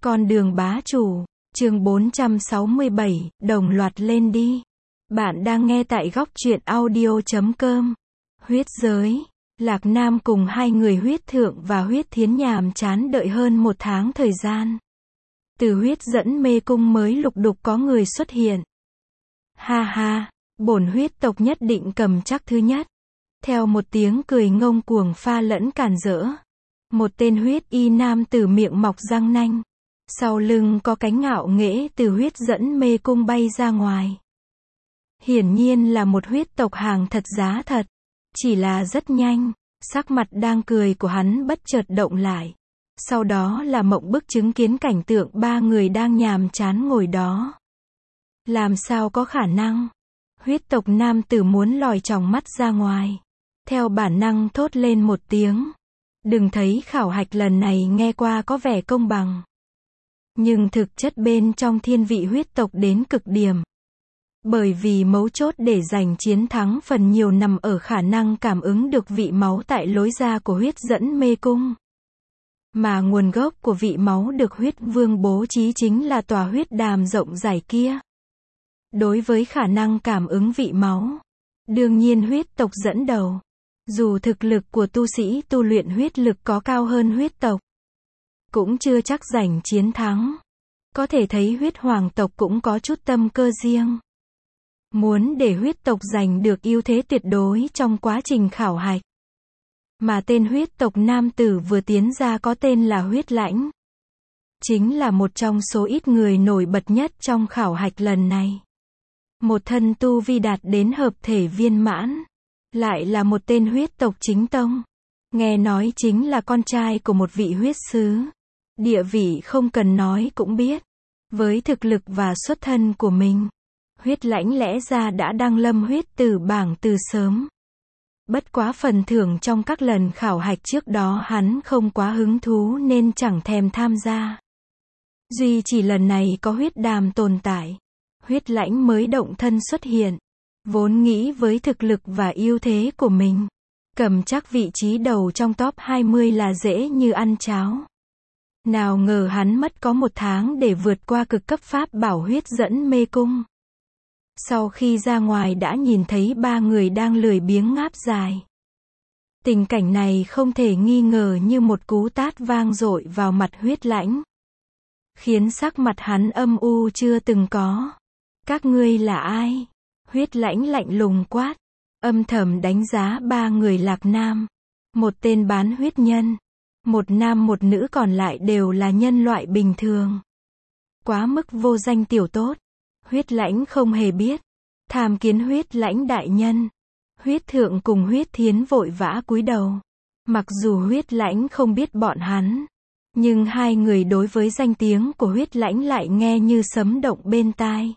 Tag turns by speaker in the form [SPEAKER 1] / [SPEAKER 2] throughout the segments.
[SPEAKER 1] Con đường bá chủ, chương 467, đồng loạt lên đi. Bạn đang nghe tại góc truyện audio.com. Huyết giới. Lạc Nam cùng hai người huyết thượng và huyết thiến nhàm chán đợi hơn một tháng thời gian. Từ huyết dẫn mê cung mới lục đục có người xuất hiện. Ha ha, bổn huyết tộc nhất định cầm chắc thứ nhất. Theo một tiếng cười ngông cuồng pha lẫn càn rỡ. Một tên huyết y nam từ miệng mọc răng nanh. Sau lưng có cánh ngạo nghễ từ huyết dẫn mê cung bay ra ngoài. Hiển nhiên là một huyết tộc hàng thật giá thật. Chỉ là rất nhanh, sắc mặt đang cười của hắn bất chợt động lại. Sau đó là mộng bức chứng kiến cảnh tượng ba người đang nhàm chán ngồi đó. Làm sao có khả năng? Huyết tộc nam tử muốn lòi tròng mắt ra ngoài. Theo bản năng thốt lên một tiếng. Đừng thấy khảo hạch lần này nghe qua có vẻ công bằng. Nhưng thực chất bên trong thiên vị huyết tộc đến cực điểm. Bởi vì mấu chốt để giành chiến thắng phần nhiều nằm ở khả năng cảm ứng được vị máu tại lối ra của huyết dẫn mê cung. Mà nguồn gốc của vị máu được huyết vương bố trí chính là tòa huyết đàm rộng rãi kia. Đối với khả năng cảm ứng vị máu, đương nhiên huyết tộc dẫn đầu. Dù thực lực của tu sĩ tu luyện huyết lực có cao hơn huyết tộc, cũng chưa chắc giành chiến thắng. Có thể thấy huyết hoàng tộc cũng có chút tâm cơ riêng. Muốn để huyết tộc giành được ưu thế tuyệt đối trong quá trình khảo hạch. Mà tên huyết tộc nam tử vừa tiến ra có tên là huyết lãnh. Chính là một trong số ít người nổi bật nhất trong khảo hạch lần này. Một thân tu vi đạt đến hợp thể viên mãn. Lại là một tên huyết tộc chính tông. Nghe nói chính là con trai của một vị huyết sứ. Địa vị không cần nói cũng biết. Với thực lực và xuất thân của mình, huyết lãnh lẽ ra đã đăng lâm huyết tử bảng từ sớm. Bất quá phần thưởng trong các lần khảo hạch trước đó hắn không quá hứng thú nên chẳng thèm tham gia. Duy chỉ lần này có huyết đàm tồn tại. Huyết lãnh mới động thân xuất hiện. Vốn nghĩ với thực lực và ưu thế của mình, cầm chắc vị trí đầu trong top 20 là dễ như ăn cháo. Nào ngờ hắn mất có một tháng để vượt qua cực cấp pháp bảo huyết dẫn mê cung. Sau khi ra ngoài đã nhìn thấy ba người đang lười biếng ngáp dài. Tình cảnh này không thể nghi ngờ như một cú tát vang dội vào mặt huyết lãnh. Khiến sắc mặt hắn âm u chưa từng có. Các ngươi là ai? Huyết lãnh lạnh lùng quát. Âm thầm đánh giá ba người Lạc Nam. Một tên bán huyết nhân. Một nam một nữ còn lại đều là nhân loại bình thường. Quá mức vô danh tiểu tốt. Huyết lãnh không hề biết. Tham kiến huyết lãnh đại nhân. Huyết thượng cùng huyết thiến vội vã cúi đầu. Mặc dù huyết lãnh không biết bọn hắn. Nhưng hai người đối với danh tiếng của huyết lãnh lại nghe như sấm động bên tai.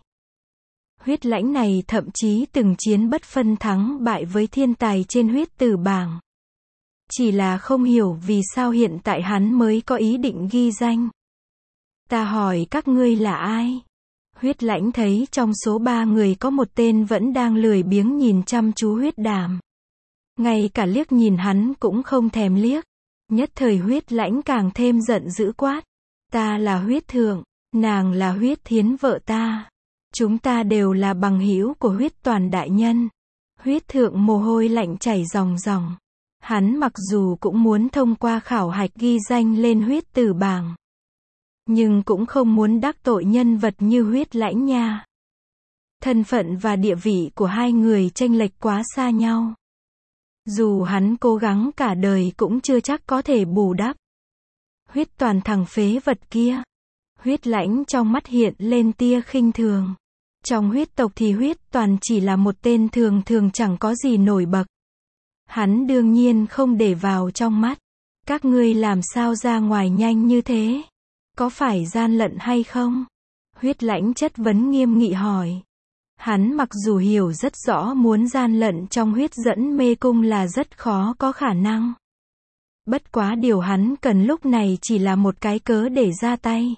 [SPEAKER 1] Huyết lãnh này thậm chí từng chiến bất phân thắng bại với thiên tài trên huyết tử bảng. Chỉ là không hiểu vì sao hiện tại hắn mới có ý định ghi danh. Ta hỏi các ngươi là ai? Huyết lãnh thấy trong số ba người có một tên vẫn đang lười biếng nhìn chăm chú huyết đàm. Ngay cả liếc nhìn hắn cũng không thèm liếc. Nhất thời huyết lãnh càng thêm giận dữ quát. Ta là huyết thượng, nàng là huyết thiến vợ ta. Chúng ta đều là bằng hữu của huyết toàn đại nhân. Huyết thượng mồ hôi lạnh chảy ròng ròng. Hắn mặc dù cũng muốn thông qua khảo hạch ghi danh lên huyết tử bảng. Nhưng cũng không muốn đắc tội nhân vật như huyết lãnh nha. Thân phận và địa vị của hai người chênh lệch quá xa nhau. Dù hắn cố gắng cả đời cũng chưa chắc có thể bù đắp. Huyết toàn thằng phế vật kia. Huyết lãnh trong mắt hiện lên tia khinh thường. Trong huyết tộc thì huyết toàn chỉ là một tên thường thường chẳng có gì nổi bật. Hắn đương nhiên không để vào trong mắt. Các ngươi làm sao ra ngoài nhanh như thế? Có phải gian lận hay không? Huyết lãnh chất vấn nghiêm nghị hỏi. Hắn mặc dù hiểu rất rõ muốn gian lận trong huyết dẫn mê cung là rất khó có khả năng. Bất quá điều hắn cần lúc này chỉ là một cái cớ để ra tay.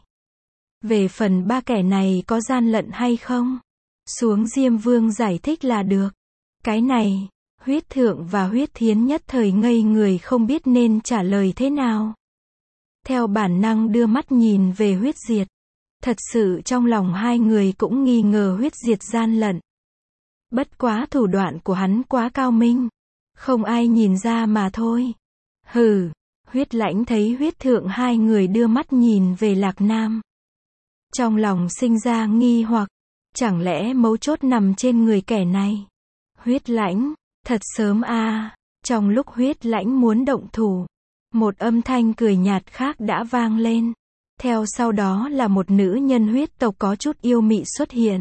[SPEAKER 1] Về phần ba kẻ này có gian lận hay không? Xuống Diêm Vương giải thích là được. Cái này, huyết thượng và huyết thiến nhất thời ngây người không biết nên trả lời thế nào. theo bản năng đưa mắt nhìn về Huyết Diệt. Thật sự trong lòng hai người cũng nghi ngờ Huyết Diệt gian lận. Bất quá thủ đoạn của hắn quá cao minh. Không ai nhìn ra mà thôi. Hừ, Huyết Lãnh thấy Huyết Thượng hai người đưa mắt nhìn về Lạc Nam. Trong lòng sinh ra nghi hoặc, chẳng lẽ mấu chốt nằm trên người kẻ này? Huyết Lãnh, thật sớm a. Trong lúc Huyết Lãnh muốn động thủ, một âm thanh cười nhạt khác đã vang lên. Theo sau đó là một nữ nhân huyết tộc có chút yêu mị xuất hiện.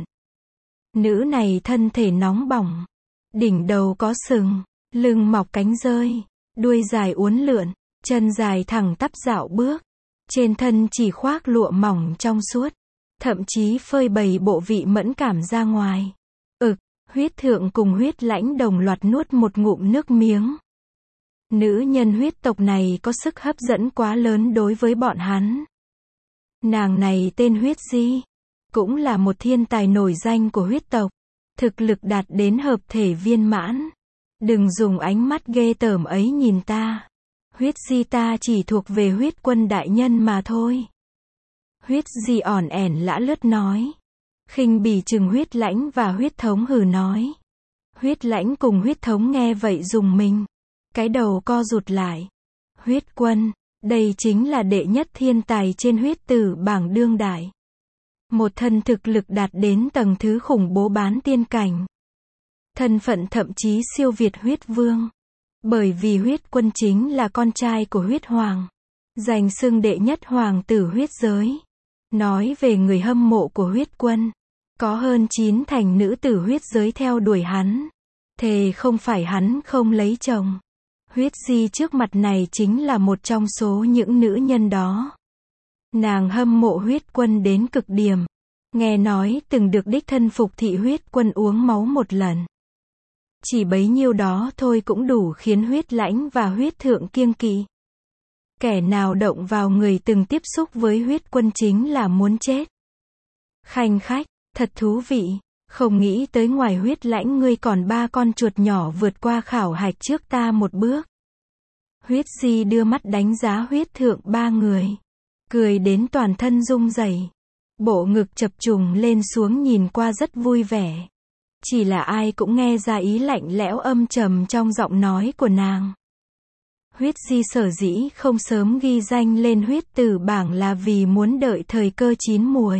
[SPEAKER 1] Nữ này thân thể nóng bỏng, đỉnh đầu có sừng, lưng mọc cánh rơi, đuôi dài uốn lượn, chân dài thẳng tắp dạo bước. Trên thân chỉ khoác lụa mỏng trong suốt, thậm chí phơi bày bộ vị mẫn cảm ra ngoài. Huyết Thượng cùng Huyết Lãnh đồng loạt nuốt một ngụm nước miếng. Nữ nhân huyết tộc này có sức hấp dẫn quá lớn đối với bọn hắn. Nàng này tên Huyết Di, cũng là một thiên tài nổi danh của huyết tộc, thực lực đạt đến hợp thể viên mãn. Đừng dùng ánh mắt ghê tởm ấy nhìn ta. Huyết Di ta chỉ thuộc về Huyết Quân đại nhân mà thôi. Huyết Di ỏn ẻn lả lướt nói. Khinh bỉ chừng Huyết Lãnh và Huyết Thống hừ nói. Huyết Lãnh cùng Huyết Thống nghe vậy dùng mình. Cái đầu co rụt lại. Huyết Quân, đây chính là đệ nhất thiên tài trên huyết tử bảng đương đại. Một thân thực lực đạt đến tầng thứ khủng bố bán tiên cảnh. Thân phận thậm chí siêu việt Huyết Vương. Bởi vì Huyết Quân chính là con trai của Huyết Hoàng. Giành xưng đệ nhất hoàng tử huyết giới. Nói về người hâm mộ của Huyết Quân, có hơn 9 thành nữ tử huyết giới theo đuổi hắn. Thề không phải hắn không lấy chồng. Huyết Di trước mặt này chính là một trong số những nữ nhân đó. Nàng hâm mộ Huyết Quân đến cực điểm. Nghe nói từng được đích thân phục thị Huyết Quân uống máu một lần. Chỉ bấy nhiêu đó thôi cũng đủ khiến Huyết Lãnh và Huyết Thượng kiêng kỵ. Kẻ nào động vào người từng tiếp xúc với Huyết Quân chính là muốn chết. Khanh khách, thật thú vị. Không nghĩ tới ngoài Huyết Lãnh ngươi còn 3 con chuột nhỏ vượt qua khảo hạch trước ta một bước. Huyết Di đưa mắt đánh giá Huyết Thượng 3 người. Cười đến toàn thân rung rẩy. Bộ ngực chập trùng lên xuống nhìn qua rất vui vẻ. Chỉ là ai cũng nghe ra ý lạnh lẽo âm trầm trong giọng nói của nàng. Huyết Di sở dĩ không sớm ghi danh lên huyết tử bảng là vì muốn đợi thời cơ chín muồi.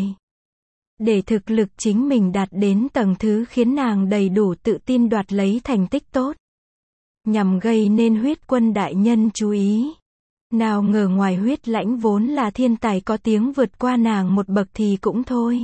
[SPEAKER 1] Để thực lực chính mình đạt đến tầng thứ khiến nàng đầy đủ tự tin đoạt lấy thành tích tốt. Nhằm gây nên Huyết Quân đại nhân chú ý. Nào ngờ ngoài Huyết Lãnh vốn là thiên tài có tiếng vượt qua nàng một bậc thì cũng thôi.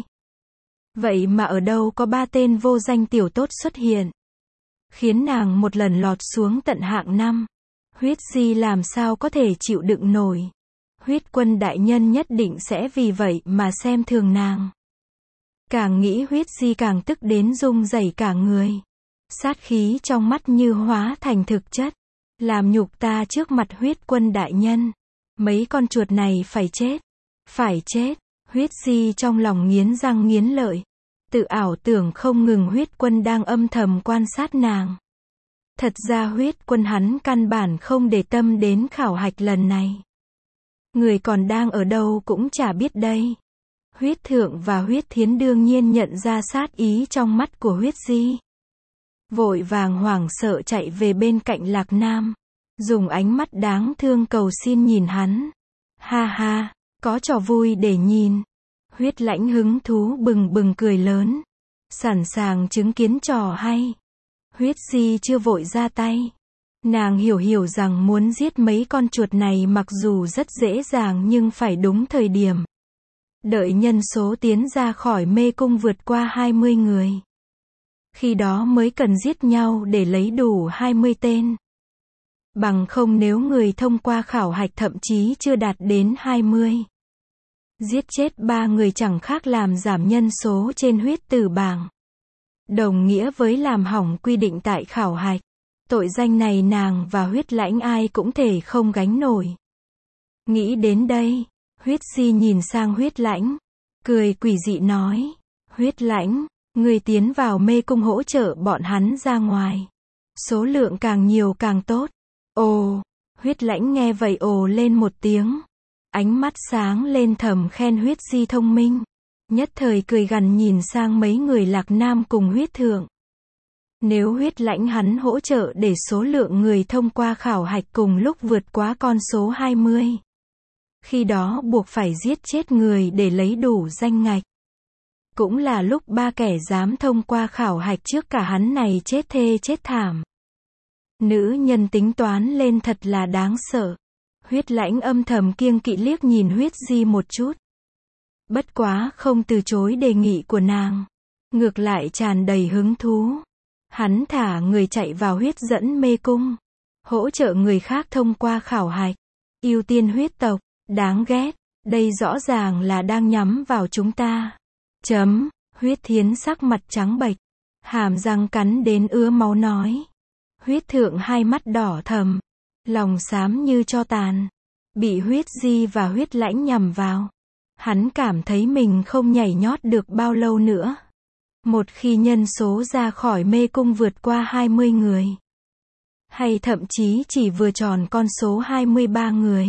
[SPEAKER 1] Vậy mà ở đâu có 3 tên vô danh tiểu tốt xuất hiện. Khiến nàng một lần lọt xuống tận hạng 5. Huyết Di làm sao có thể chịu đựng nổi. Huyết Quân đại nhân nhất định sẽ vì vậy mà xem thường nàng. Càng nghĩ Huyết Di càng tức đến rung rẩy cả người. Sát khí trong mắt như hóa thành thực chất. Làm nhục ta trước mặt Huyết Quân đại nhân. Mấy con chuột này phải chết. Phải chết. Huyết Di trong lòng nghiến răng nghiến lợi. Tự ảo tưởng không ngừng Huyết Quân đang âm thầm quan sát nàng. Thật ra Huyết Quân hắn căn bản không để tâm đến khảo hạch lần này. Người còn đang ở đâu cũng chả biết đây. Huyết Thượng và Huyết Thiến đương nhiên nhận ra sát ý trong mắt của Huyết Di. Vội vàng hoảng sợ chạy về bên cạnh Lạc Nam. Dùng ánh mắt đáng thương cầu xin nhìn hắn. Ha ha, có trò vui để nhìn. Huyết Lãnh hứng thú bừng bừng cười lớn. Sẵn sàng chứng kiến trò hay. Huyết Di chưa vội ra tay. Nàng hiểu rằng muốn giết mấy con chuột này mặc dù rất dễ dàng nhưng phải đúng thời điểm. Đợi nhân số tiến ra khỏi mê cung vượt qua 20 người. Khi đó mới cần giết nhau để lấy đủ 20 tên. Bằng không nếu người thông qua khảo hạch thậm chí chưa đạt đến 20. Giết chết 3 người chẳng khác làm giảm nhân số trên huyết tử bảng. Đồng nghĩa với làm hỏng quy định tại khảo hạch. Tội danh này nàng và Huyết Lãnh ai cũng thể không gánh nổi. Nghĩ đến đây, Huyết Di nhìn sang Huyết Lãnh. Cười quỷ dị nói. Huyết Lãnh, người tiến vào mê cung hỗ trợ bọn hắn ra ngoài. Số lượng càng nhiều càng tốt. Ồ, Huyết Lãnh nghe vậy ồ lên một tiếng. Ánh mắt sáng lên thầm khen Huyết Di thông minh. Nhất thời cười gằn nhìn sang mấy người Lạc Nam cùng Huyết Thượng. Nếu Huyết Lãnh hắn hỗ trợ để số lượng người thông qua khảo hạch cùng lúc vượt quá con số 20. Khi đó buộc phải giết chết người để lấy đủ danh ngạch. Cũng là lúc ba kẻ dám thông qua khảo hạch trước cả hắn này chết thê chết thảm. Nữ nhân tính toán lên thật là đáng sợ. Huyết Lãnh âm thầm kiêng kỵ liếc nhìn Huyết Di một chút. Bất quá không từ chối đề nghị của nàng. Ngược lại tràn đầy hứng thú. Hắn thả người chạy vào huyết dẫn mê cung. Hỗ trợ người khác thông qua khảo hạch. Ưu tiên huyết tộc. Đáng ghét. Đây rõ ràng là đang nhắm vào chúng ta. Huyết Thiến sắc mặt trắng bệch. Hàm răng cắn đến ứa máu nói. Huyết Thượng hai mắt đỏ thầm. Lòng xám như tro tàn. Bị Huyết Di và Huyết Lãnh nhằm vào. Hắn cảm thấy mình không nhảy nhót được bao lâu nữa. Một khi nhân số ra khỏi mê cung vượt qua 20 người. Hay thậm chí chỉ vừa tròn con số 23 người.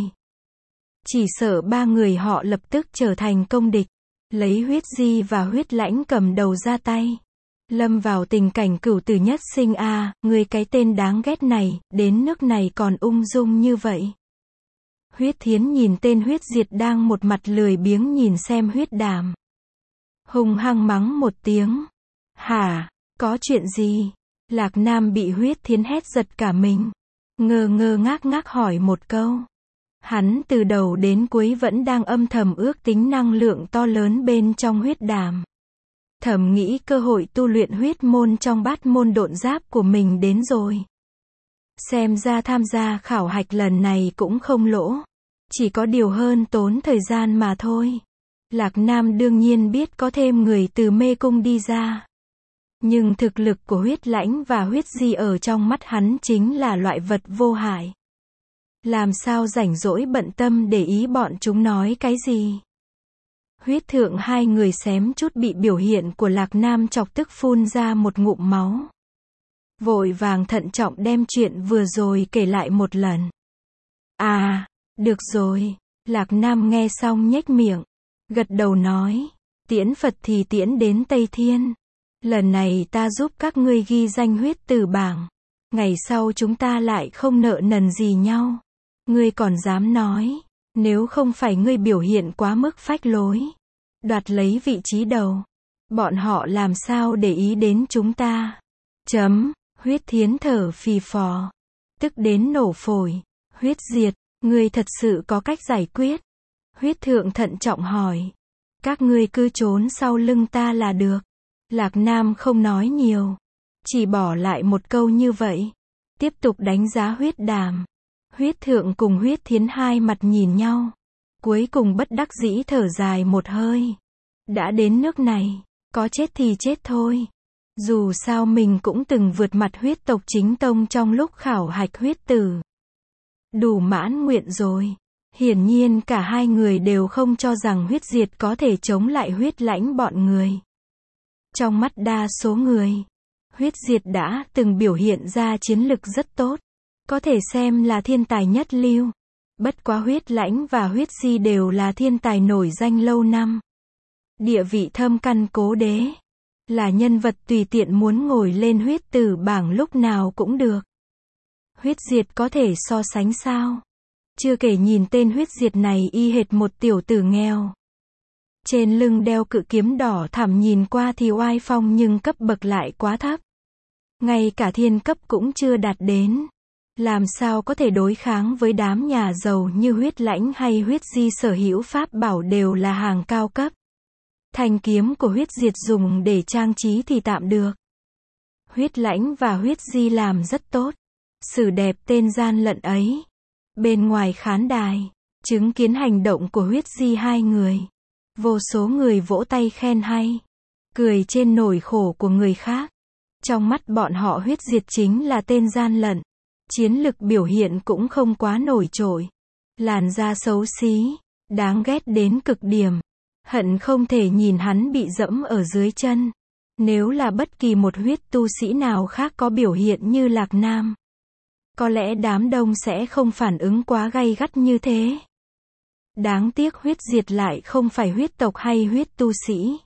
[SPEAKER 1] Chỉ sợ ba người họ lập tức trở thành công địch. Lấy Huyết Di và Huyết Lãnh cầm đầu ra tay. Lâm vào tình cảnh cửu tử nhất sinh a, người cái tên đáng ghét này, đến nước này còn ung dung như vậy. Huyết Thiến nhìn tên Huyết Diệt đang một mặt lười biếng nhìn xem Huyết Đàm. Hung hăng mắng một tiếng. Hả, có chuyện gì? Lạc Nam bị Huyết Thiến hét giật cả mình. Ngơ ngơ ngác ngác hỏi một câu. Hắn từ đầu đến cuối vẫn đang âm thầm ước tính năng lượng to lớn bên trong Huyết Đàm. Thầm nghĩ cơ hội tu luyện huyết môn trong bát môn độn giáp của mình đến rồi. Xem ra tham gia khảo hạch lần này cũng không lỗ. Chỉ có điều hơn tốn thời gian mà thôi. Lạc Nam đương nhiên biết có thêm người từ mê cung đi ra. Nhưng thực lực của Huyết Lãnh và Huyết Di ở trong mắt hắn chính là loại vật vô hại. Làm sao rảnh rỗi bận tâm để ý bọn chúng nói cái gì. Huyết Thượng hai người xém chút bị biểu hiện của Lạc Nam chọc tức phun ra một ngụm máu. Vội vàng thận trọng đem chuyện vừa rồi kể lại một lần. À, được rồi. Lạc Nam nghe xong nhếch miệng. Gật đầu nói. Tiễn Phật thì tiễn đến Tây Thiên. Lần này ta giúp các ngươi ghi danh huyết tử bảng. Ngày sau chúng ta lại không nợ nần gì nhau. Ngươi còn dám nói. Nếu không phải ngươi biểu hiện quá mức phách lối. Đoạt lấy vị trí đầu. Bọn họ làm sao để ý đến chúng ta. Huyết Thiến thở phì phò. Tức đến nổ phổi. Huyết Diệt, ngươi thật sự có cách giải quyết. Huyết Thượng thận trọng hỏi. Các ngươi cứ trốn sau lưng ta là được. Lạc Nam không nói nhiều. Chỉ bỏ lại một câu như vậy. Tiếp tục đánh giá Huyết Đàm. Huyết Thượng cùng Huyết Thiến hai mặt nhìn nhau. Cuối cùng bất đắc dĩ thở dài một hơi. Đã đến nước này, có chết thì chết thôi. Dù sao mình cũng từng vượt mặt huyết tộc chính tông trong lúc khảo hạch huyết tử. Đủ mãn nguyện rồi. Hiển nhiên cả hai người đều không cho rằng Huyết Diệt có thể chống lại Huyết Lãnh bọn người. Trong mắt đa số người, Huyết Diệt đã từng biểu hiện ra chiến lực rất tốt. Có thể xem là thiên tài nhất lưu. Bất quá Huyết Lãnh và Huyết Di đều là thiên tài nổi danh lâu năm. Địa vị thâm căn cố đế. Là nhân vật tùy tiện muốn ngồi lên huyết tử bảng lúc nào cũng được. Huyết Diệt có thể so sánh sao? Chưa kể nhìn tên Huyết Diệt này y hệt một tiểu tử nghèo. Trên lưng đeo cự kiếm đỏ thẳm nhìn qua thì oai phong nhưng cấp bậc lại quá thấp. Ngay cả thiên cấp cũng chưa đạt đến. Làm sao có thể đối kháng với đám nhà giàu như Huyết Lãnh hay Huyết Di sở hữu pháp bảo đều là hàng cao cấp. Thanh kiếm của Huyết Diệt dùng để trang trí thì tạm được. Huyết Lãnh và Huyết Di làm rất tốt. Xử đẹp tên gian lận ấy. Bên ngoài khán đài, chứng kiến hành động của Huyết Di hai người. Vô số người vỗ tay khen hay. Cười trên nỗi khổ của người khác. Trong mắt bọn họ Huyết Diệt chính là tên gian lận. Chiến lực biểu hiện cũng không quá nổi trội. Làn da xấu xí, đáng ghét đến cực điểm. Hận không thể nhìn hắn bị dẫm ở dưới chân. Nếu là bất kỳ một huyết tu sĩ nào khác có biểu hiện như Lạc Nam, có lẽ đám đông sẽ không phản ứng quá gay gắt như thế. Đáng tiếc huyết diệt lại không phải huyết tộc hay huyết tu sĩ.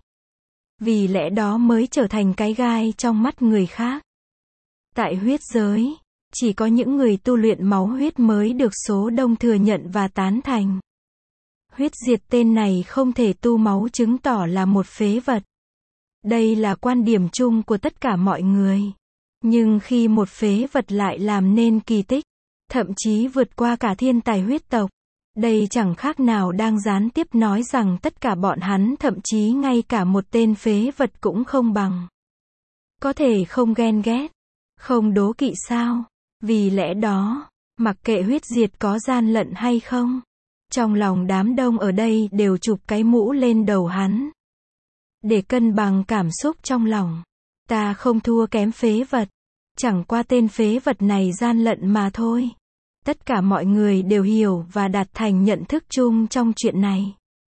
[SPEAKER 1] Vì lẽ đó mới trở thành cái gai trong mắt người khác. Tại huyết giới, chỉ có những người tu luyện máu huyết mới được số đông thừa nhận và tán thành. Huyết diệt tên này không thể tu máu chứng tỏ là một phế vật. Đây là quan điểm chung của tất cả mọi người. Nhưng khi một phế vật lại làm nên kỳ tích, thậm chí vượt qua cả thiên tài huyết tộc, đây chẳng khác nào đang gián tiếp nói rằng tất cả bọn hắn thậm chí ngay cả một tên phế vật cũng không bằng. Có thể không ghen ghét, không đố kỵ sao? Vì lẽ đó, mặc kệ huyết diệt có gian lận hay không, trong lòng đám đông ở đây đều chụp cái mũ lên đầu hắn. Để cân bằng cảm xúc trong lòng. Ta không thua kém phế vật. Chẳng qua tên phế vật này gian lận mà thôi. Tất cả mọi người đều hiểu và đạt thành nhận thức chung trong chuyện này.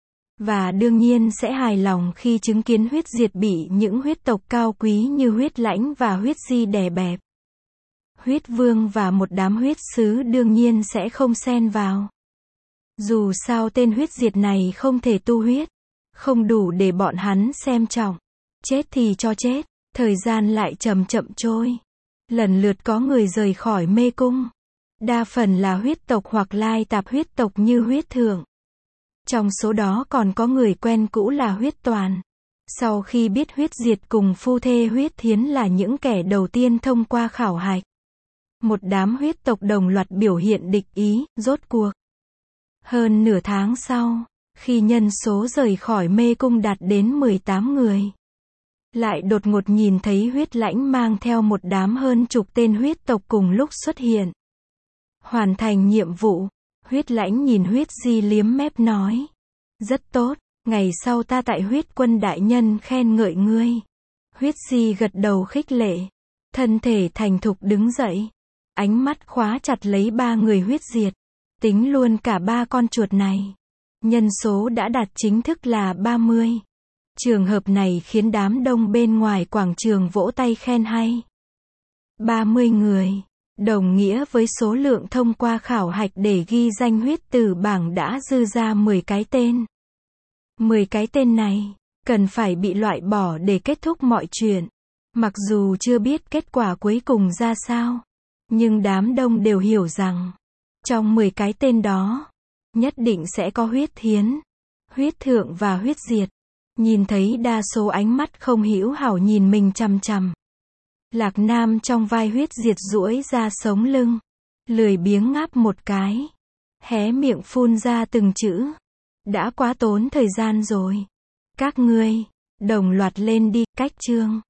[SPEAKER 1] Và đương nhiên sẽ hài lòng khi chứng kiến huyết diệt bị những huyết tộc cao quý như huyết lãnh và huyết di đè bẹp. Huyết vương và một đám huyết sứ đương nhiên sẽ không xen vào. Dù sao tên huyết diệt này không thể tu huyết. Không đủ để bọn hắn xem trọng. Chết thì cho chết. Thời gian lại chậm chậm trôi. Lần lượt có người rời khỏi mê cung. Đa phần là huyết tộc hoặc lai tạp huyết tộc như huyết thượng. Trong số đó còn có người quen cũ là huyết toàn. Sau khi biết huyết diệt cùng phu thê huyết thiến là những kẻ đầu tiên thông qua khảo hạch. Một đám huyết tộc đồng loạt biểu hiện địch ý, rốt cuộc. Hơn nửa tháng sau, khi nhân số rời khỏi mê cung đạt đến 18 người. Lại đột ngột nhìn thấy huyết lãnh mang theo một đám hơn chục tên huyết tộc cùng lúc xuất hiện. Hoàn thành nhiệm vụ, huyết lãnh nhìn huyết di liếm mép nói. Rất tốt, ngày sau ta tại huyết quân đại nhân khen ngợi ngươi. Huyết di gật đầu khích lệ. Thân thể thành thục đứng dậy. Ánh mắt khóa chặt lấy ba người huyết diệt. Tính luôn cả ba con chuột này. Nhân số đã đạt chính thức là 30. Trường hợp này khiến đám đông bên ngoài quảng trường vỗ tay khen hay. 30 người, đồng nghĩa với số lượng thông qua khảo hạch để ghi danh huyết tử bảng đã dư ra 10 cái tên. 10 cái tên này, cần phải bị loại bỏ để kết thúc mọi chuyện. Mặc dù chưa biết kết quả cuối cùng ra sao, nhưng đám đông đều hiểu rằng, trong 10 cái tên đó, nhất định sẽ có huyết thiến, huyết thượng và huyết diệt. Nhìn thấy đa số ánh mắt không hữu hảo nhìn mình chằm chằm. Lạc Nam trong vai huyết diệt duỗi ra sống lưng. Lười biếng ngáp một cái. Hé miệng phun ra từng chữ. Đã quá tốn thời gian rồi. Các ngươi, đồng loạt lên đi, cách chương.